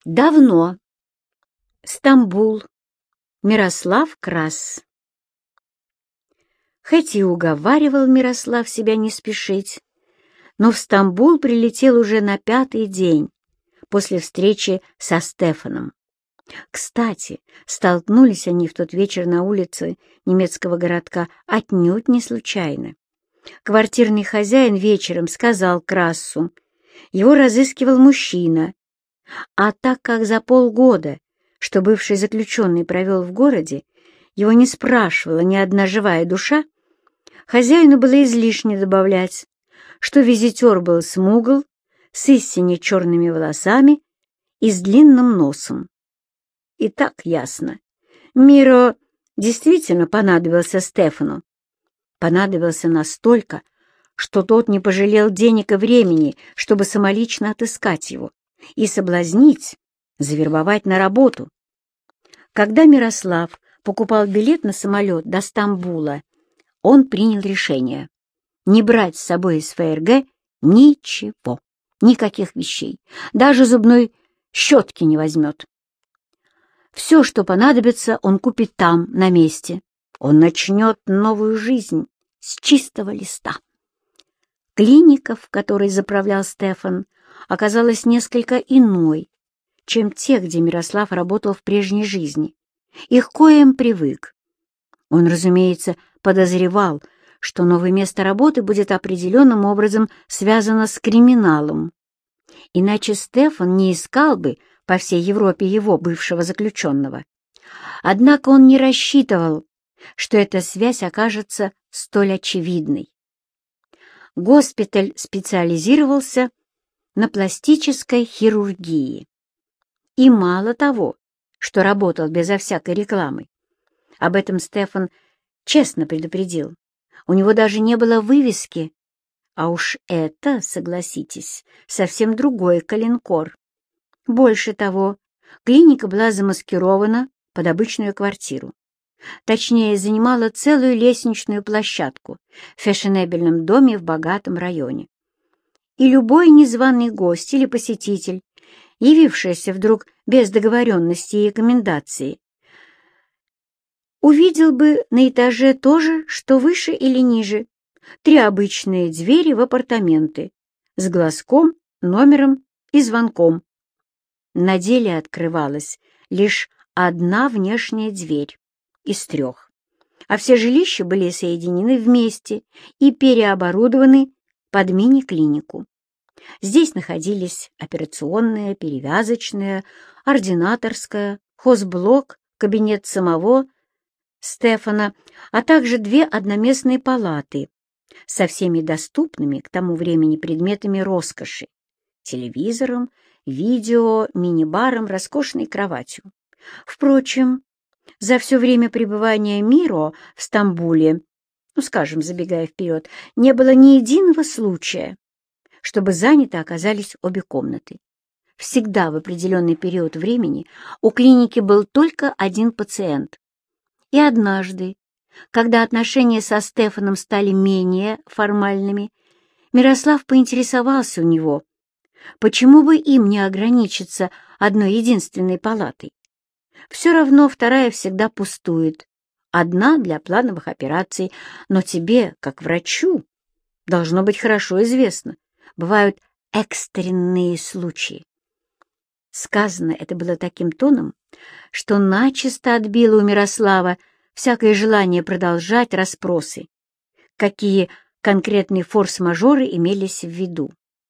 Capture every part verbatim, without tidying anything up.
Давно. Стамбул. Мирослав Крас. Хоть и уговаривал Мирослав себя не спешить, но в Стамбул прилетел уже на пятый день после встречи со Стефаном. Кстати, столкнулись они в тот вечер на улице немецкого городка отнюдь не случайно. Квартирный хозяин вечером сказал Красу, его разыскивал мужчина, а так как за полгода, что бывший заключенный провел в городе, его не спрашивала ни одна живая душа, хозяину было излишне добавлять, что визитер был смугл, с истинно черными волосами и с длинным носом. И так ясно. Миро действительно понадобился Стефану. Понадобился настолько, что тот не пожалел денег и времени, чтобы самолично отыскать его и соблазнить, завербовать на работу. Когда Мирослав покупал билет на самолет до Стамбула, он принял решение не брать с собой из ФРГ ничего, никаких вещей, даже зубной щетки не возьмет. Все, что понадобится, он купит там, на месте. Он начнет новую жизнь с чистого листа. Клиника, в которой заправлял Стефан, оказалась несколько иной, чем те, где Мирослав работал в прежней жизни, и к коим привык. Он, разумеется, подозревал, что новое место работы будет определенным образом связано с криминалом. Иначе Стефан не искал бы по всей Европе его бывшего заключенного. Однако он не рассчитывал, что эта связь окажется столь очевидной. Госпиталь специализировался на пластической хирургии. И мало того, что работал безо всякой рекламы. Об этом Стефан честно предупредил. У него даже не было вывески, а уж это, согласитесь, совсем другой калинкор. Больше того, клиника была замаскирована под обычную квартиру. Точнее, занимала целую лестничную площадку в фешенебельном доме в богатом районе. И любой незваный гость или посетитель, явившийся вдруг без договоренности и рекомендации, увидел бы на этаже то же, что выше или ниже, три обычные двери в апартаменты с глазком, номером и звонком. На деле открывалась лишь одна внешняя дверь из трех, а все жилища были соединены вместе и переоборудованы под мини-клинику. Здесь находились операционная, перевязочная, ординаторская, хозблок, кабинет самого Стефана, а также две одноместные палаты со всеми доступными к тому времени предметами роскоши: телевизором, видео, мини-баром, роскошной кроватью. Впрочем, за все время пребывания Миро в Стамбуле, ну, скажем, забегая вперед, не было ни единого случая, чтобы заняты оказались обе комнаты. Всегда в определенный период времени у клиники был только один пациент. И однажды, когда отношения со Стефаном стали менее формальными, Мирослав поинтересовался у него, почему бы им не ограничиться одной единственной палатой. Все равно вторая всегда пустует, одна для плановых операций, но тебе, как врачу, должно быть хорошо известно, бывают экстренные случаи. Сказано это было таким тоном, что начисто отбило у Мирослава всякое желание продолжать расспросы, какие конкретные форс-мажоры имелись в виду.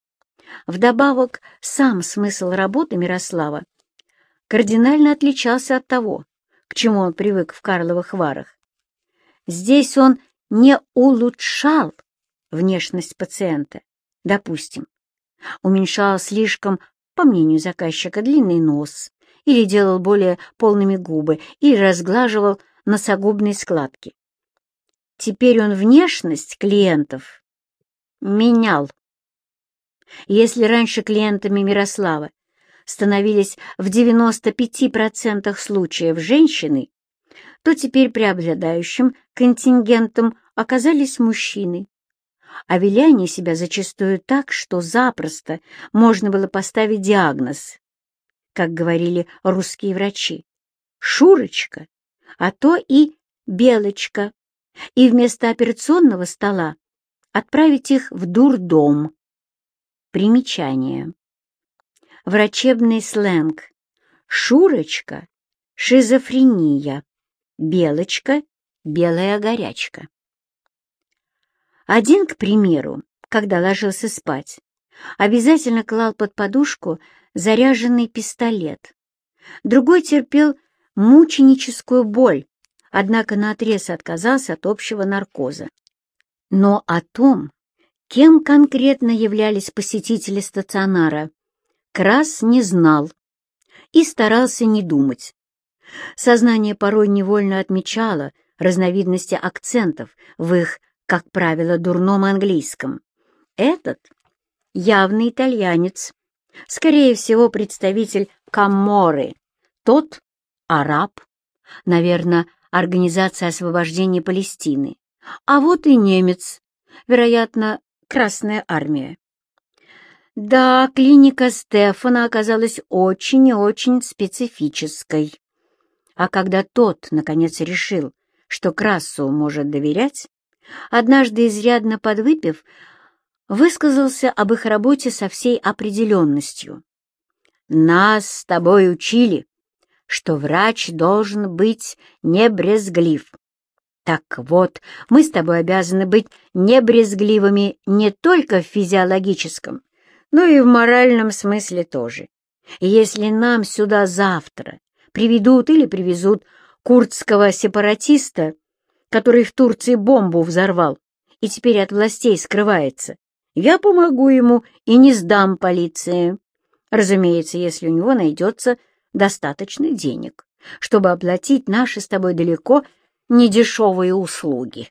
Вдобавок, сам смысл работы Мирослава кардинально отличался от того, к чему он привык в Карловых Варах. Здесь он не улучшал внешность пациента, допустим, уменьшал слишком, по мнению заказчика, длинный нос, или делал более полными губы, или разглаживал носогубные складки. Теперь он внешность клиентов менял. Если раньше клиентами Мирослава становились в девяноста пяти процентах случаев женщины, то теперь преобладающим контингентом оказались мужчины. А вели они себя зачастую так, что запросто можно было поставить диагноз: как говорили русские врачи, Шурочка, а то и Белочка, и вместо операционного стола отправить их в дурдом. Примечание. Врачебный сленг. Шурочка — шизофрения, Белочка — белая горячка. Один, к примеру, когда ложился спать, обязательно клал под подушку заряженный пистолет. Другой терпел мученическую боль, однако наотрез отказался от общего наркоза. Но о том, кем конкретно являлись посетители стационара, Крас не знал и старался не думать. Сознание порой невольно отмечало разновидности акцентов в их, как правило, дурном английском. Этот — явный итальянец, скорее всего, представитель Каморры, тот — араб, наверное, Организация освобождения Палестины, а вот и немец, вероятно, Красная армия. Да, клиника Стефана оказалась очень и очень специфической. А когда тот, наконец, решил, что Красу может доверять, однажды, изрядно подвыпив, высказался об их работе со всей определенностью. «Нас с тобой учили, что врач должен быть не брезглив. Так вот, мы с тобой обязаны быть небрезгливыми не только в физиологическом, но и в моральном смысле тоже. И если нам сюда завтра приведут или привезут курдского сепаратиста, который в Турции бомбу взорвал и теперь от властей скрывается, я помогу ему и не сдам полиции. Разумеется, если у него найдется достаточно денег, чтобы оплатить наши с тобой далеко недешевые услуги».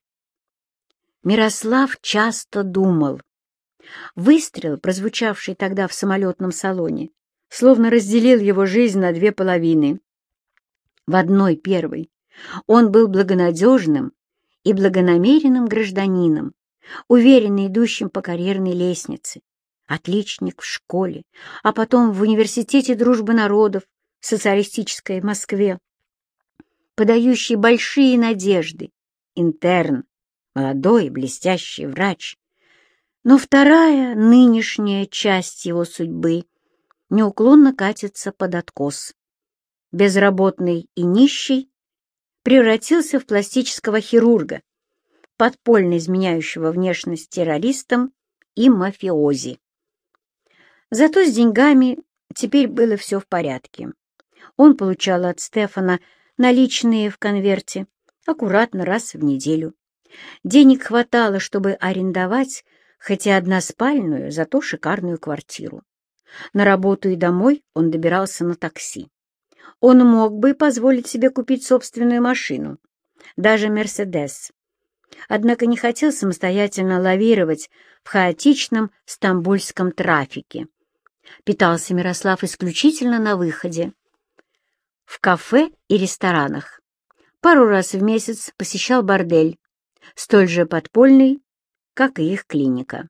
Мирослав часто думал. Выстрел, прозвучавший тогда в самолетном салоне, словно разделил его жизнь на две половины. В одной, первой, он был благонадежным и благонамеренным гражданином, уверенно идущим по карьерной лестнице, отличник в школе, а потом в университете дружбы народов в социалистической Москве, подающий большие надежды, интерн, молодой блестящий врач. Но вторая, нынешняя часть его судьбы неуклонно катится под откос. Безработный и нищий превратился в пластического хирурга, подпольно изменяющего внешность террористам и мафиози. Зато с деньгами теперь было все в порядке. Он получал от Стефана наличные в конверте, аккуратно раз в неделю. Денег хватало, чтобы арендовать хоть и односпальную, зато шикарную квартиру. На работу и домой он добирался на такси. Он мог бы позволить себе купить собственную машину, даже «Мерседес». Однако не хотел самостоятельно лавировать в хаотичном стамбульском трафике. Питался Мирослав исключительно на выходе, в кафе и ресторанах. Пару раз в месяц посещал бордель, столь же подпольный, как и их клиника.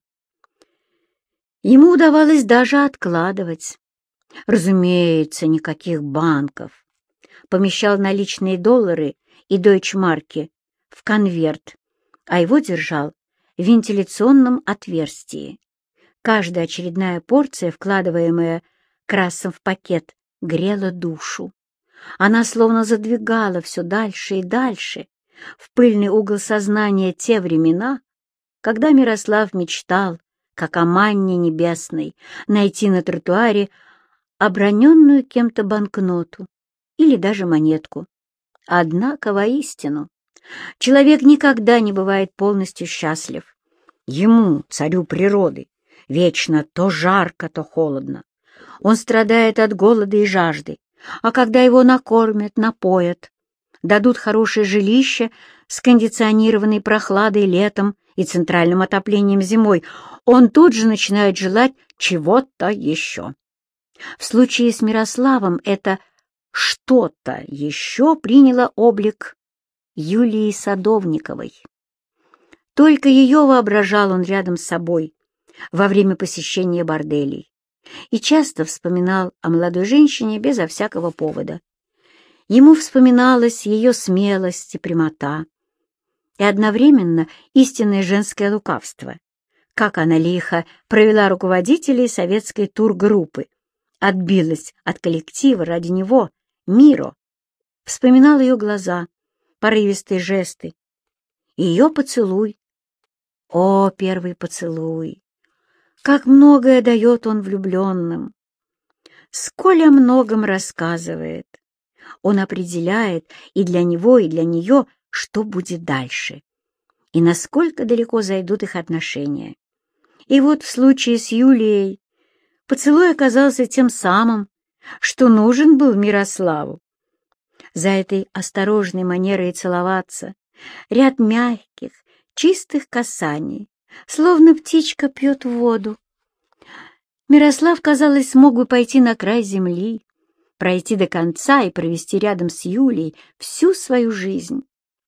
Ему удавалось даже откладывать. Разумеется, никаких банков. Помещал наличные доллары и дойчмарки в конверт, а его держал в вентиляционном отверстии. Каждая очередная порция, вкладываемая Красом в пакет, грела душу. Она словно задвигала все дальше и дальше в пыльный угол сознания те времена, когда Мирослав мечтал, как о манне небесной, найти на тротуаре оброненную кем-то банкноту или даже монетку. Однако воистину человек никогда не бывает полностью счастлив. Ему, царю природы, вечно то жарко, то холодно. Он страдает от голода и жажды, а когда его накормят, напоят, дадут хорошее жилище с кондиционированной прохладой летом и центральным отоплением зимой, он тут же начинает желать чего-то еще. В случае с Мирославом это что-то еще приняло облик Юлии Садовниковой. Только ее воображал он рядом с собой во время посещения борделей. и часто вспоминал о молодой женщине безо всякого повода. Ему вспоминалась ее смелость и прямота, и одновременно истинное женское лукавство, как она лихо провела руководителей советской тургруппы, отбилась от коллектива ради него, Миро, вспоминал ее глаза, порывистые жесты, ее поцелуй. О, первый поцелуй! Как многое дает он влюбленным! Сколь о многом рассказывает! Он определяет и для него, и для нее, что будет дальше, и насколько далеко зайдут их отношения. И вот в случае с Юлией поцелуй оказался тем самым, что нужен был Мирославу. За этой осторожной манерой целоваться ряд мягких, чистых касаний, словно птичка пьет воду. Мирослав, казалось, смог бы пойти на край земли, пройти до конца и провести рядом с Юлей всю свою жизнь.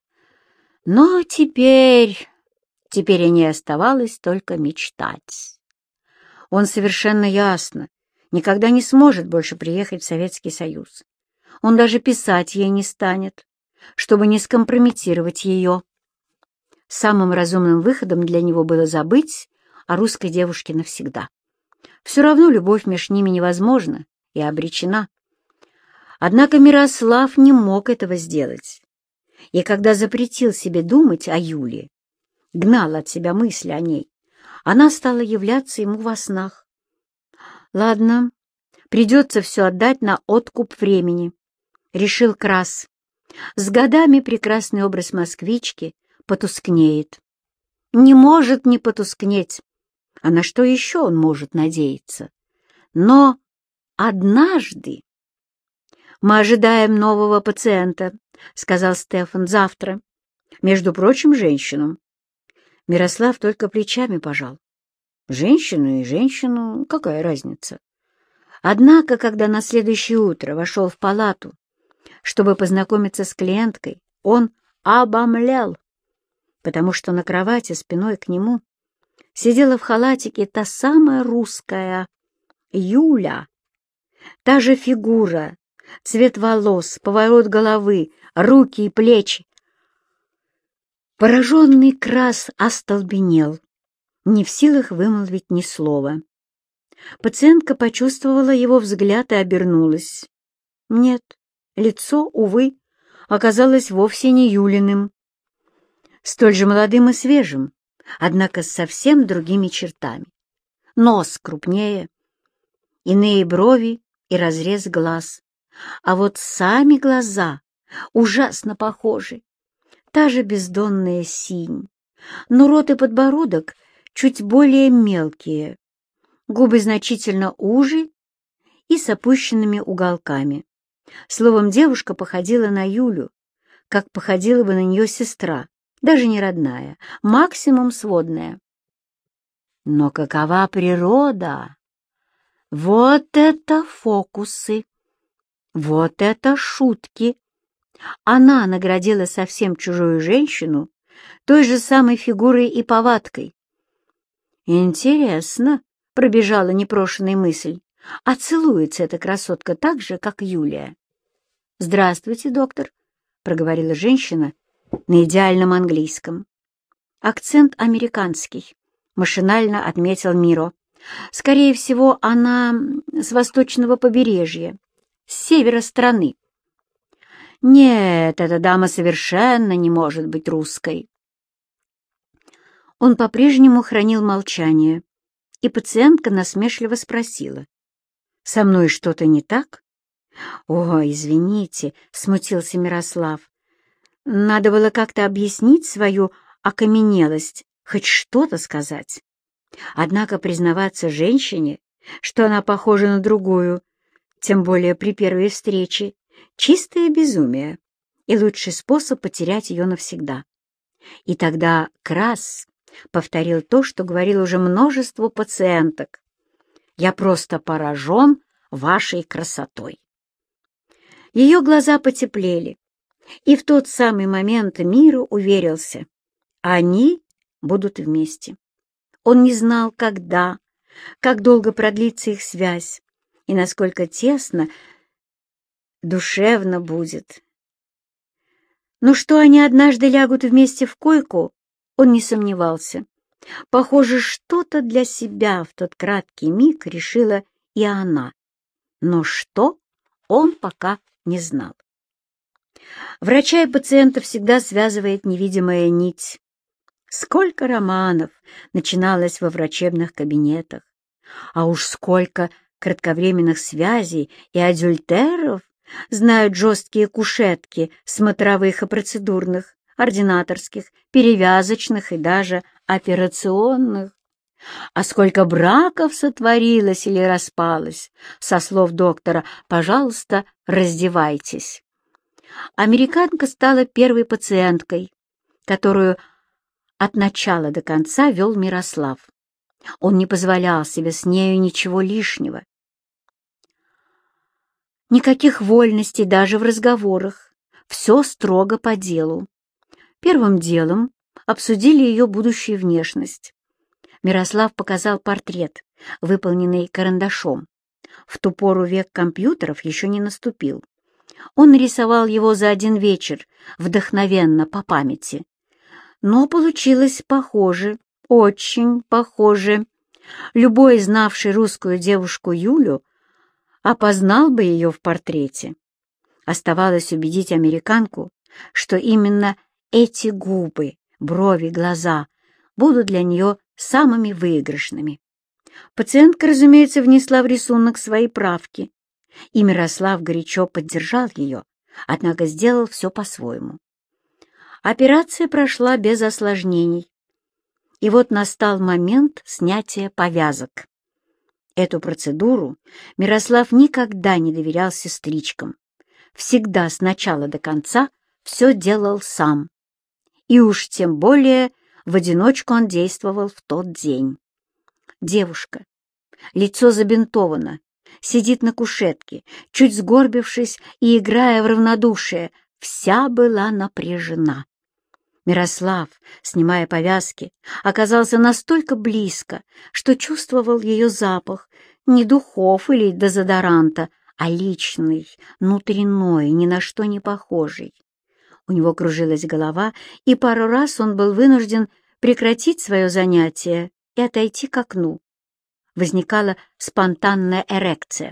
Но теперь, теперь и не оставалось только мечтать. Он совершенно ясно никогда не сможет больше приехать в Советский Союз. Он даже писать ей не станет, чтобы не скомпрометировать ее. Самым разумным выходом для него было забыть о русской девушке навсегда. Все равно любовь между ними невозможна и обречена. Однако Мирослав не мог этого сделать. И когда запретил себе думать о Юле, гнал от себя мысли о ней, она стала являться ему во снах. Ладно, придется все отдать на откуп времени, решил Крас. С годами прекрасный образ москвички потускнеет. Не может не потускнеть. А на что еще он может надеяться? Но однажды... «Мы ожидаем нового пациента», — сказал Стефан, — «завтра. Между прочим, женщину». Мирослав только плечами пожал. Женщину и женщину, какая разница? Однако, когда на следующее утро вошел в палату, чтобы познакомиться с клиенткой, он обомлел, потому что на кровати спиной к нему сидела в халатике та самая русская Юля, та же фигура, цвет волос, поворот головы, руки и плечи. Пораженный Крас остолбенел, не в силах вымолвить ни слова. Пациентка почувствовала его взгляд и обернулась. Нет, лицо, увы, оказалось вовсе не Юлиным. Столь же молодым и свежим, однако с совсем другими чертами. Нос крупнее, иные брови и разрез глаз. А вот сами глаза ужасно похожи. Та же бездонная синь, но рот и подбородок чуть более мелкие, губы значительно уже и с опущенными уголками. Словом, девушка походила на Юлю, как походила бы на нее сестра, даже не родная, максимум сводная. Но какова природа? Вот это фокусы! Вот это шутки! Она наградила совсем чужую женщину той же самой фигурой и повадкой. Интересно, пробежала непрошенная мысль, а целуется эта красотка так же, как Юлия. «Здравствуйте, доктор», — проговорила женщина на идеальном английском. Акцент американский, машинально отметил Миро. Скорее всего, она с восточного побережья, с севера страны. Нет, эта дама совершенно не может быть русской. Он по-прежнему хранил молчание, и пациентка насмешливо спросила: «Со мной что-то не так?» «О, извините», — смутился Мирослав. «Надо было как-то объяснить свою окаменелость, хоть что-то сказать. Однако признаваться женщине, что она похожа на другую, тем более при первой встрече, чистое безумие и лучший способ потерять ее навсегда». И тогда Крас повторил то, что говорил уже множеству пациенток. «Я просто поражен вашей красотой». Ее глаза потеплели, и в тот самый момент Миро уверился, они будут вместе. Он не знал, когда, как долго продлится их связь и насколько тесно, душевно будет. Но что они однажды лягут вместе в койку, он не сомневался. Похоже, что-то для себя в тот краткий миг решила и она. Но что, он пока не знал. Врача и пациента всегда связывает невидимая нить. Сколько романов начиналось во врачебных кабинетах, а уж сколько кратковременных связей и адюльтеров знают жесткие кушетки смотровых и процедурных, ординаторских, перевязочных и даже операционных. А сколько браков сотворилось или распалось, со слов доктора «пожалуйста, раздевайтесь». Американка стала первой пациенткой, которую от начала до конца вел Мирослав. Он не позволял себе с нею ничего лишнего. Никаких вольностей даже в разговорах, все строго по делу. Первым делом обсудили ее будущую внешность. Мирослав показал портрет, выполненный карандашом. В ту пору век компьютеров еще не наступил. Он нарисовал его за один вечер, вдохновенно, по памяти. Но получилось похоже, очень похоже. Любой, знавший русскую девушку Юлю, опознал бы ее в портрете. Оставалось убедить американку, что именно эти губы, брови, глаза будут для нее самыми выигрышными. Пациентка, разумеется, внесла в рисунок свои правки, и Мирослав горячо поддержал ее, однако сделал все по-своему. Операция прошла без осложнений, и вот настал момент снятия повязок. Эту процедуру Мирослав никогда не доверял сестричкам, всегда с начала до конца все делал сам, и уж тем более в одиночку он действовал в тот день. Девушка, лицо забинтовано, сидит на кушетке, чуть сгорбившись и играя в равнодушие, вся была напряжена. Мирослав, снимая повязки, оказался настолько близко, что чувствовал ее запах, не духов или дезодоранта, а личный, внутренной, ни на что не похожий. У него кружилась голова, и пару раз он был вынужден прекратить свое занятие и отойти к окну. Возникала спонтанная эрекция.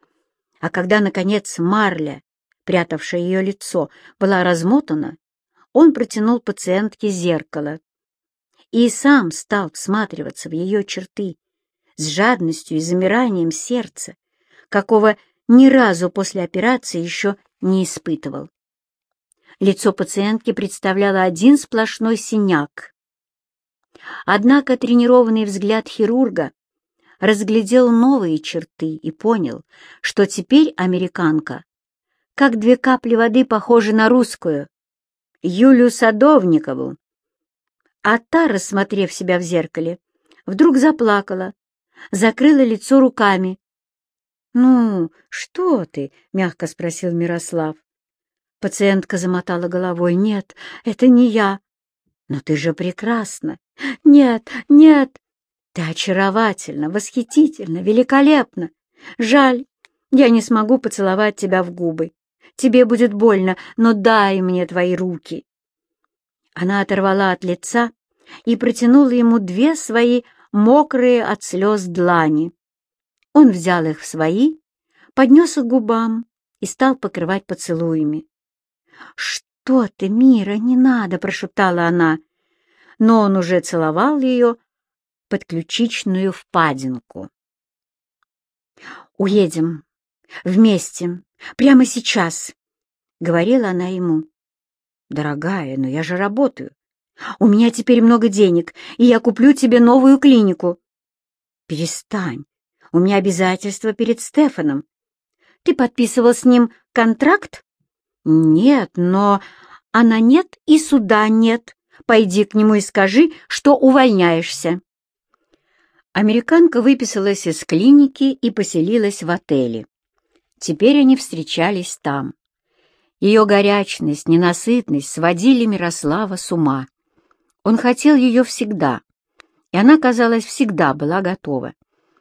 А когда, наконец, марля, прятавшая ее лицо, была размотана, он протянул пациентке зеркало и сам стал всматриваться в ее черты с жадностью и замиранием сердца, какого ни разу после операции еще не испытывал. Лицо пациентки представляло один сплошной синяк. Однако тренированный взгляд хирурга разглядел новые черты и понял, что теперь американка, как две капли воды, похожа на русскую, Юлю Садовникову. А та, рассмотрев себя в зеркале, вдруг заплакала, закрыла лицо руками. «Ну, что ты?» — мягко спросил Мирослав. Пациентка замотала головой. «Нет, это не я». «Но ты же прекрасна». «Нет, нет». «Ты очаровательна, восхитительна, великолепна. Жаль, я не смогу поцеловать тебя в губы. Тебе будет больно, но дай мне твои руки». Она оторвала от лица и протянула ему две свои мокрые от слез длани. Он взял их в свои, поднес к губам и стал покрывать поцелуями. «Что ты, Мира, не надо!» — прошептала она. Но он уже целовал ее под ключичную впадинку. «Уедем вместе, прямо сейчас», — говорила она ему. «Дорогая, но я же работаю. У меня теперь много денег, и я куплю тебе новую клинику». «Перестань, у меня обязательства перед Стефаном. Ты подписывал с ним контракт?» «Нет, но...» «Она нет и суда нет. Пойди к нему и скажи, что увольняешься». Американка выписалась из клиники и поселилась в отеле. Теперь они встречались там. Ее горячность, ненасытность сводили Мирослава с ума. Он хотел ее всегда, и она, казалось, всегда была готова.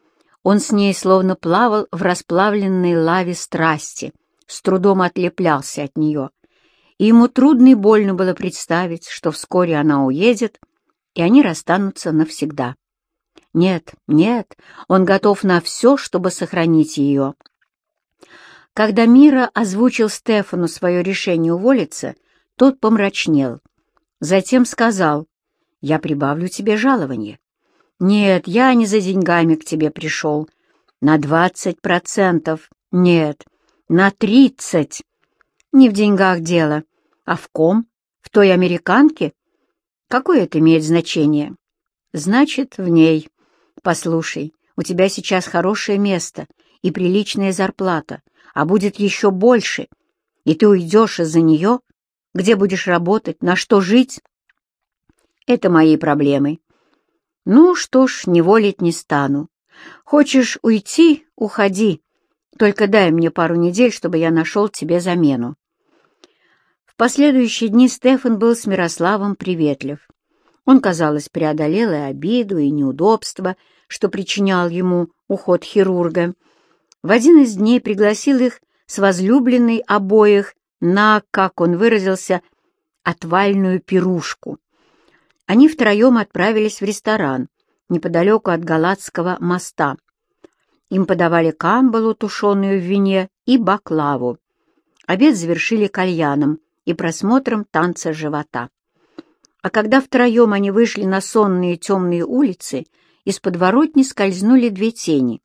Он с ней словно плавал в расплавленной лаве страсти, с трудом отлеплялся от нее, и ему трудно и больно было представить, что вскоре она уедет, и они расстанутся навсегда. Нет, нет, он готов на все, чтобы сохранить ее. Когда Мира озвучил Стефану свое решение уволиться, тот помрачнел. Затем сказал: «Я прибавлю тебе жалование». «Нет, я не за деньгами к тебе пришел. На двадцать процентов. Нет, на тридцать. Не в деньгах дело, а в ком? В той американке? Какое это имеет значение? Значит, в ней. Послушай, у тебя сейчас хорошее место и приличная зарплата, а будет еще больше, и ты уйдешь из-за нее? Где будешь работать, на что жить?» «Это мои проблемы». «Ну что ж, не волить не стану. Хочешь уйти — уходи. Только дай мне пару недель, чтобы я нашел тебе замену». В последующие дни Стефан был с Мирославом приветлив. Он, казалось, преодолел и обиду, и неудобства, что причинял ему уход хирурга. В один из дней пригласил их с возлюбленной обоих на, как он выразился, отвальную пирушку. Они втроем отправились в ресторан неподалеку от Галатского моста. Им подавали камбалу, тушеную в вине, и баклаву. Обед завершили кальяном и просмотром танца живота. А когда втроем они вышли на сонные темные улицы, из подворотни скользнули две тени.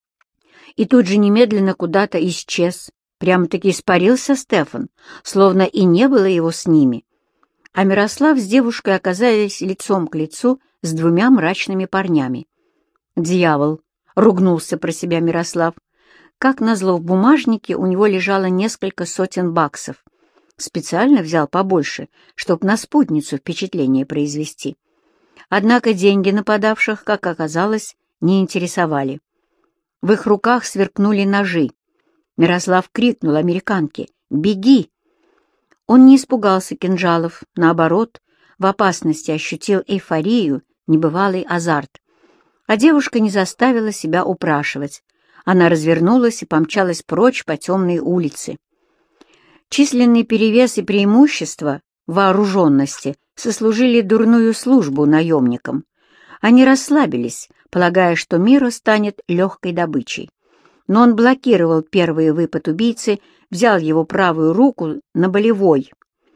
И тут же немедленно куда-то исчез. Прямо-таки испарился Стефан, словно и не было его с ними. А Мирослав с девушкой оказались лицом к лицу с двумя мрачными парнями. «Дьявол!» — ругнулся про себя Мирослав. Как назло, в бумажнике у него лежало несколько сотен баксов. Специально взял побольше, чтобы на спутницу впечатление произвести. Однако деньги нападавших, как оказалось, не интересовали. В их руках сверкнули ножи. Мирослав крикнул американке: «Беги!» Он не испугался кинжалов, наоборот, в опасности ощутил эйфорию, небывалый азарт. А девушка не заставила себя упрашивать. Она развернулась и помчалась прочь по темной улице. Численный перевес и преимущество вооруженности сослужили дурную службу наемникам. Они расслабились, полагая, что Мира станет легкой добычей. Но он блокировал первый выпад убийцы, взял его правую руку на болевой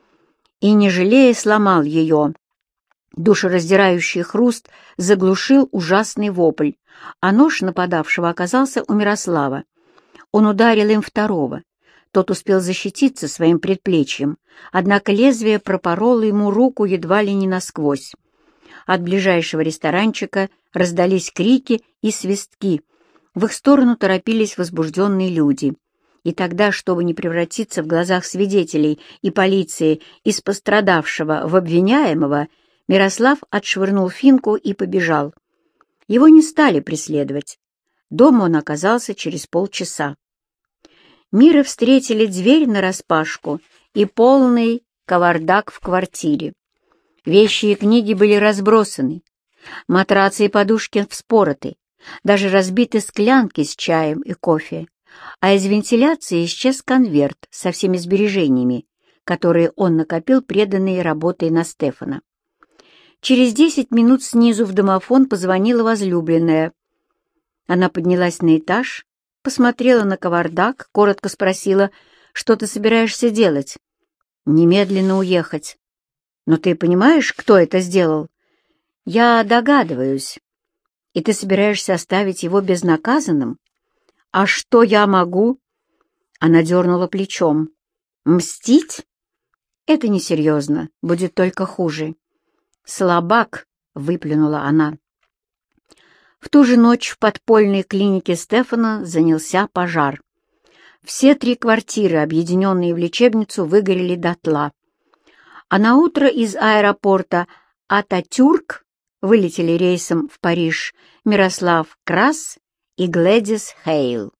и, не жалея, сломал ее. Душераздирающий хруст заглушил ужасный вопль, а нож нападавшего оказался у Мирослава. Он ударил им второго. Тот успел защититься своим предплечьем, однако лезвие пропороло ему руку едва ли не насквозь. От ближайшего ресторанчика раздались крики и свистки. В их сторону торопились возбужденные люди. И тогда, чтобы не превратиться в глазах свидетелей и полиции из пострадавшего в обвиняемого, Мирослав отшвырнул финку и побежал. Его не стали преследовать. Дома он оказался через полчаса. Мира встретили дверь нараспашку и полный кавардак в квартире. Вещи и книги были разбросаны, матрацы и подушки вспороты, даже разбиты склянки с чаем и кофе, а из вентиляции исчез конверт со всеми сбережениями, которые он накопил, преданные работой на Стефана. Через десять минут снизу в домофон позвонила возлюбленная. Она поднялась на этаж, посмотрела на кавардак, коротко спросила: «Что ты собираешься делать?» «Немедленно уехать». «Но ты понимаешь, кто это сделал?» «Я догадываюсь. И ты собираешься оставить его безнаказанным?» «А что я могу?» Она дернула плечом. «Мстить? Это несерьезно, будет только хуже». «Слабак!» — выплюнула она. В ту же ночь в подпольной клинике Стефана занялся пожар. Все три квартиры, объединенные в лечебницу, выгорели дотла. А наутро из аэропорта Ататюрк вылетели рейсом в Париж Мирослав Крас и Глэдис Хейл.